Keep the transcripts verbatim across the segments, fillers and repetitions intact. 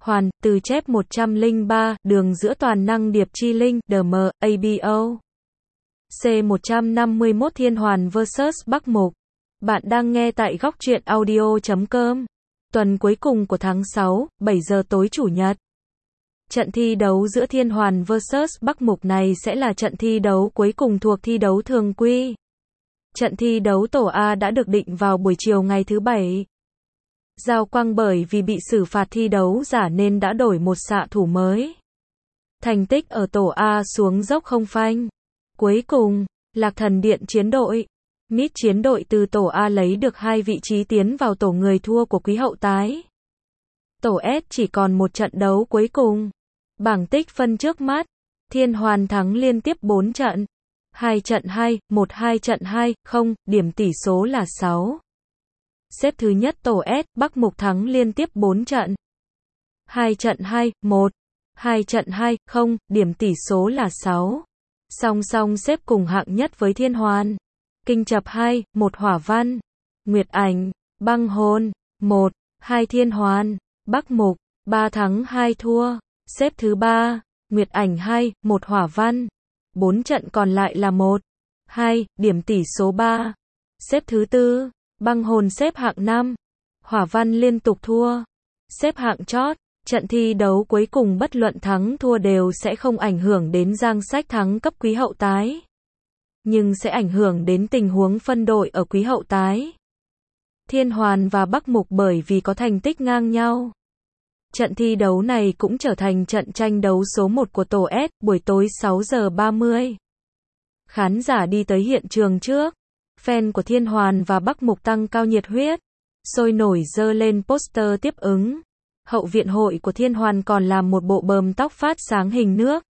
Hoàn, từ chép một trăm lẻ ba, đường giữa toàn năng điệp chi linh, đê em, a bê o. C một trăm năm mươi mốt Thiên Hoàn versus Bắc Mục. Bạn đang nghe tại góc truyện audio chấm com. Tuần cuối cùng của tháng sáu, bảy giờ tối Chủ nhật. Trận thi đấu giữa Thiên Hoàn versus Bắc Mục này sẽ là trận thi đấu cuối cùng thuộc thi đấu thường quy. Trận thi đấu tổ A đã được định vào buổi chiều ngày thứ Bảy. Giao Quang bởi vì bị xử phạt thi đấu giả nên đã đổi một xạ thủ mới. Thành tích ở tổ A xuống dốc không phanh. Cuối cùng, Lạc Thần Điện chiến đội, Mít chiến đội từ tổ A lấy được hai vị trí tiến vào tổ người thua của Quý Hậu Tái. Tổ S chỉ còn một trận đấu cuối cùng. Bảng tích phân trước mắt, Thiên Hoàn thắng liên tiếp bốn trận. hai trận hai, một hai trận hai, không, điểm tỷ số là sáu. Xếp thứ nhất tổ S, Bắc Mục thắng liên tiếp bốn trận. hai trận hai, một, hai trận hai, không, điểm tỷ số là sáu. Song song xếp cùng hạng nhất với Thiên Hoàn. Kinh Chập hai, một Hỏa Văn. Nguyệt Ảnh, Băng Hồn, một, hai Thiên Hoàn. Bắc Mục, ba thắng hai thua. Xếp thứ ba, Nguyệt Ảnh hai, một Hỏa Văn. bốn trận còn lại là một, hai, điểm tỷ số ba. Xếp thứ tư, Băng Hồn xếp hạng năm. Hỏa Văn liên tục thua. Xếp hạng chót, trận thi đấu cuối cùng bất luận thắng thua đều sẽ không ảnh hưởng đến danh sách thắng cấp Quý Hậu Tái. Nhưng sẽ ảnh hưởng đến tình huống phân đội ở Quý Hậu Tái. Thiên Hoàn và Bắc Mục bởi vì có thành tích ngang nhau. Trận thi đấu này cũng trở thành trận tranh đấu số một của tổ S, buổi tối sáu giờ ba mươi. Khán giả đi tới hiện trường trước. Fan của Thiên Hoàn và Bắc Mục tăng cao nhiệt huyết. Sôi nổi dơ lên poster tiếp ứng. Hậu viện hội của Thiên Hoàn còn làm một bộ bờm tóc phát sáng hình nước.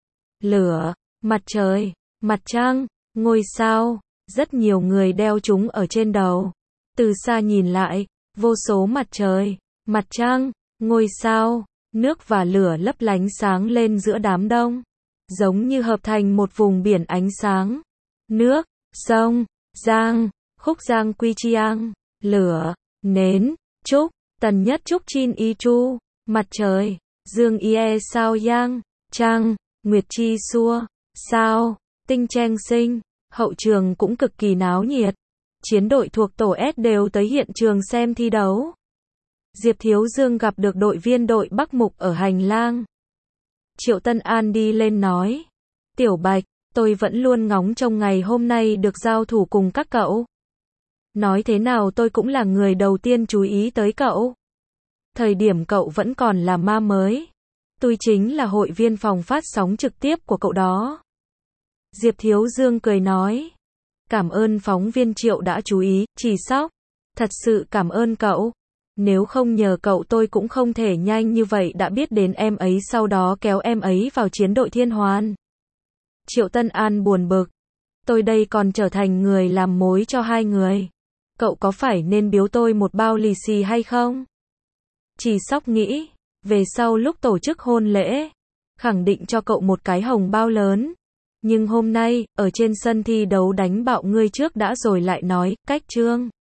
Lửa, mặt trời, mặt trăng, ngôi sao. Rất nhiều người đeo chúng ở trên đầu. Từ xa nhìn lại, vô số mặt trời, mặt trăng, ngôi sao, nước và lửa lấp lánh sáng lên giữa đám đông. Giống như hợp thành một vùng biển ánh sáng. Nước, sông, giang, khúc giang quy chiang, lửa, nến, trúc, tần nhất trúc chin y chu, mặt trời, dương ie sao yang, trăng, nguyệt chi xua, sao, tinh cheng sinh. Hậu trường cũng cực kỳ náo nhiệt. Chiến đội thuộc tổ S đều tới hiện trường xem thi đấu. Diệp Thiếu Dương gặp được đội viên đội Bắc Mục ở hành lang. Triệu Tân An đi lên nói. Tiểu Bạch, tôi vẫn luôn ngóng trông ngày hôm nay được giao thủ cùng các cậu. Nói thế nào tôi cũng là người đầu tiên chú ý tới cậu. Thời điểm cậu vẫn còn là ma mới. Tôi chính là hội viên phòng phát sóng trực tiếp của cậu đó. Diệp Thiếu Dương cười nói. Cảm ơn phóng viên Triệu đã chú ý, Chỉ Sóc. Thật sự cảm ơn cậu. Nếu không nhờ cậu tôi cũng không thể nhanh như vậy đã biết đến em ấy sau đó kéo em ấy vào chiến đội Thiên Hoàn. Triệu Tân An buồn bực. Tôi đây còn trở thành người làm mối cho hai người. Cậu có phải nên biếu tôi một bao lì xì hay không? Chỉ Sóc nghĩ, về sau lúc tổ chức hôn lễ, khẳng định cho cậu một cái hồng bao lớn. Nhưng hôm nay, ở trên sân thi đấu đánh bạo ngươi trước đã rồi lại nói, cách trương.